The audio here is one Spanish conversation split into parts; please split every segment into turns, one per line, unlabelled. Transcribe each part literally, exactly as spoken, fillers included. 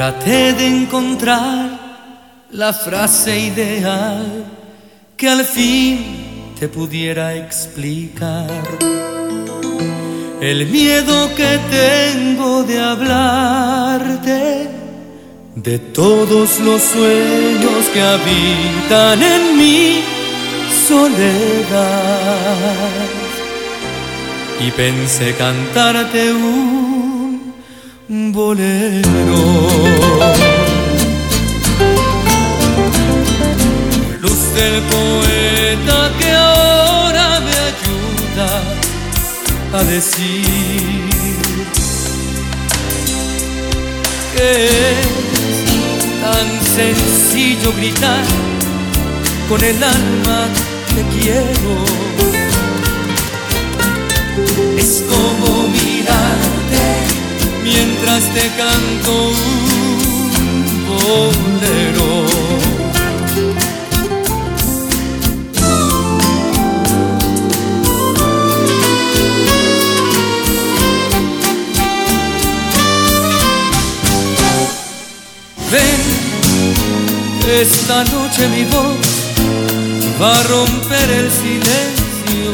Traté de encontrar la frase ideal que al fin te pudiera explicar el miedo que tengo de hablarte, de todos los sueños que habitan en mi soledad. Y pensé cantarte un bolero, luz del poeta que ahora me ayuda a decir que es tan sencillo gritar con el alma te quiero. Es como mirarte mientras te canto un bolero. Ven, esta noche mi voz va a romper el silencio,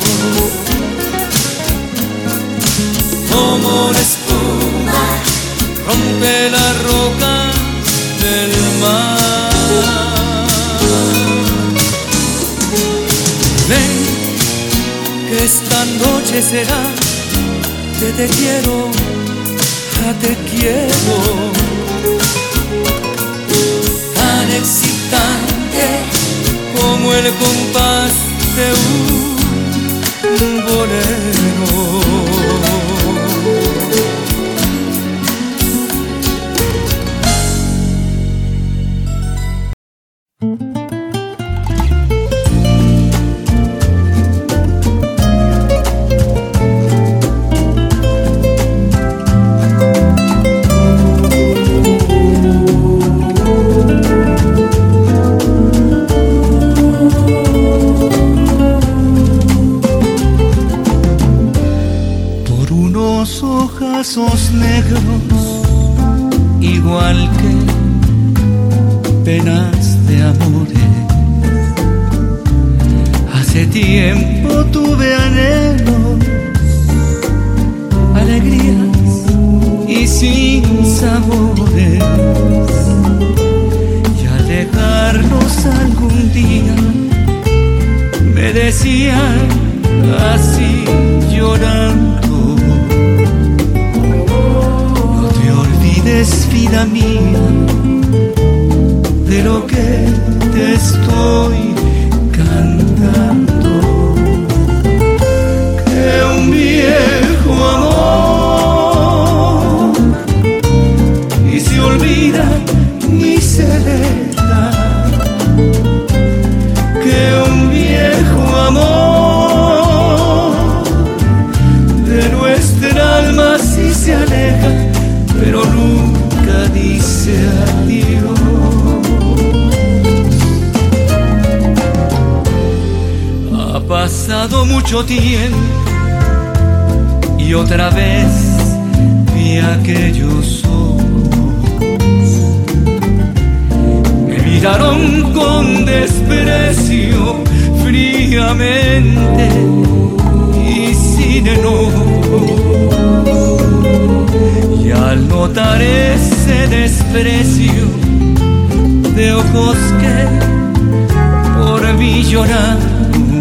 como la espuma rompe la roca del mar. Ven, que esta noche será de te quiero a te quiero, tan excitante como el compás de un bolero.
Ojazos negros, igual que penas de amores. Hace tiempo tuve anhelos, alegrías y sin sabores, y al dejarnos algún día me decían así llorando: vida mía, de lo que te estoy cantando, que un viejo amor ni se olvida ni se deja, que un viejo amor de nuestra alma sí se aleja, pero nunca dice adiós. Ha pasado mucho tiempo y otra vez vi aquellos ojos, me miraron con desprecio fríamente y sin enojo. Y al notar ese desprecio de ojos que por mí lloraron,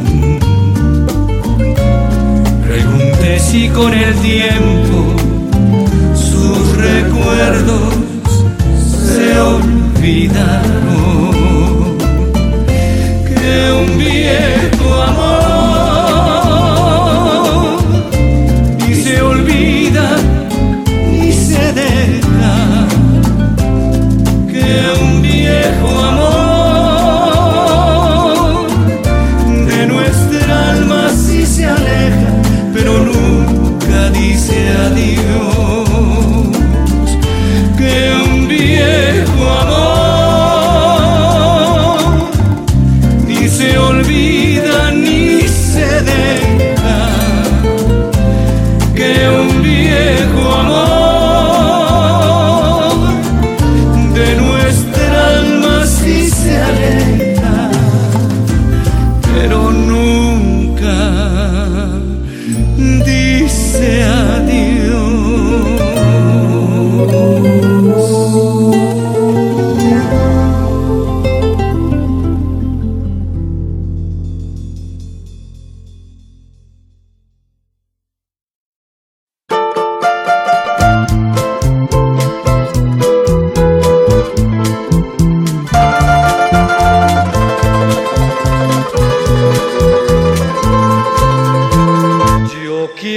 pregunté si con el tiempo sus recuerdos se olvidaron, que un viejo amor ni se olvida ni se deja, que un viejo amor de nuestra alma sí se aleja, pero nunca dice adiós, que un viejo amor ni se olvida ni se deja, que un viejo amor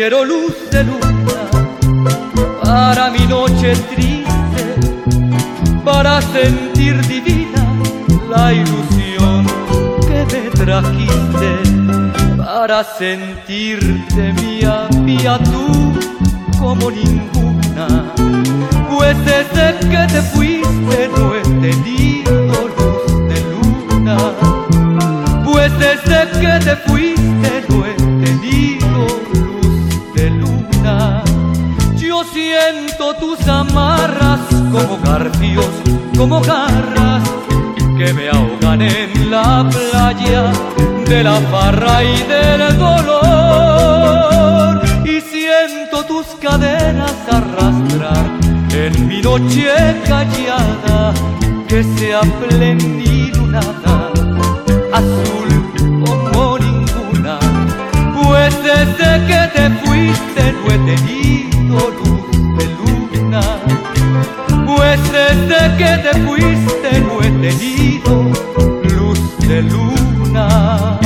quiero luz de luna para mi noche triste, para sentir divina la ilusión que me trajiste, para sentirte mía, mía tú como ninguna. Pues desde que te fuiste no he tenido luz de luna. Pues desde que te fuiste no he tenido luz de luna. Yo siento tus amarras como garfios, como garras que me ahogan en la playa de la farra y del dolor. Y siento tus cadenas arrastrar en mi noche callada, que sea plenilunada, azul como ninguna. Pues desde que te fuiste no he tenido luz de luna. Pues desde que te fuiste no he tenido luz de luna.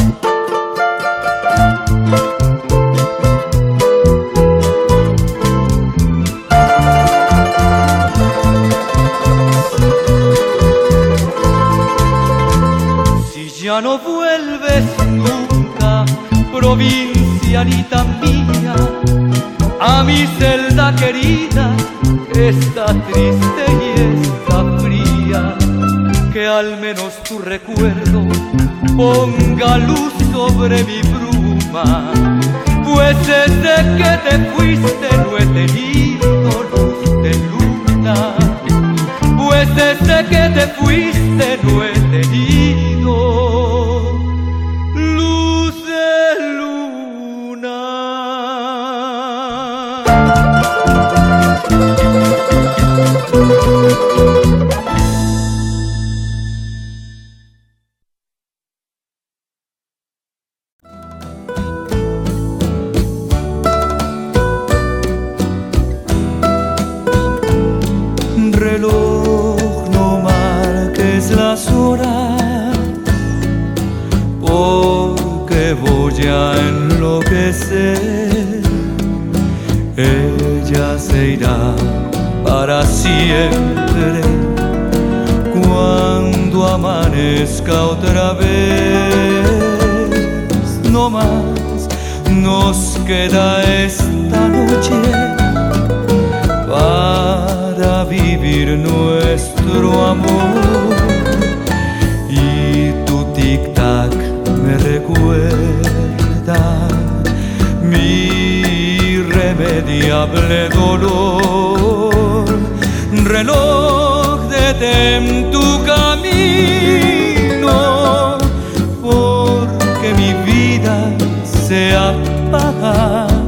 Ya no vuelves nunca, provincianita mía, a mi celda querida, está triste y está fría. Que al menos tu recuerdo ponga luz sobre mi bruma. Pues desde que te fuiste no he tenido luz de luna. Pues desde que te fuiste no he tenido luz de luna.
Reloj, no marques las horas, porque voy a enloquecer. Ella se irá para siempre cuando amanezca otra vez. No más nos queda esta noche para vivir nuestro amor. Y tu tic-tac me recuerda mi irremediable dolor. Reloj, detén tu camino, porque mi vida se apaga.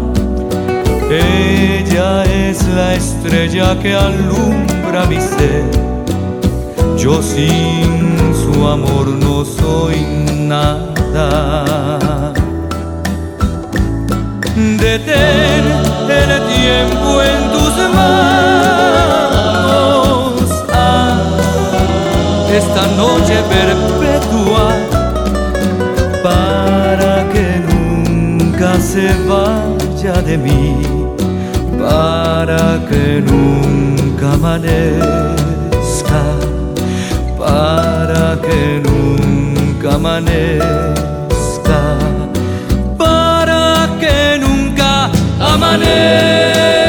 Ella es la estrella que alumbra mi ser. Yo sin su amor no soy nada. Detén el tiempo en tus manos, ah, esta noche perpetua, para que nunca se vaya de mí, para que nunca amanezca, para que nunca amanezca, para que nunca amanezca.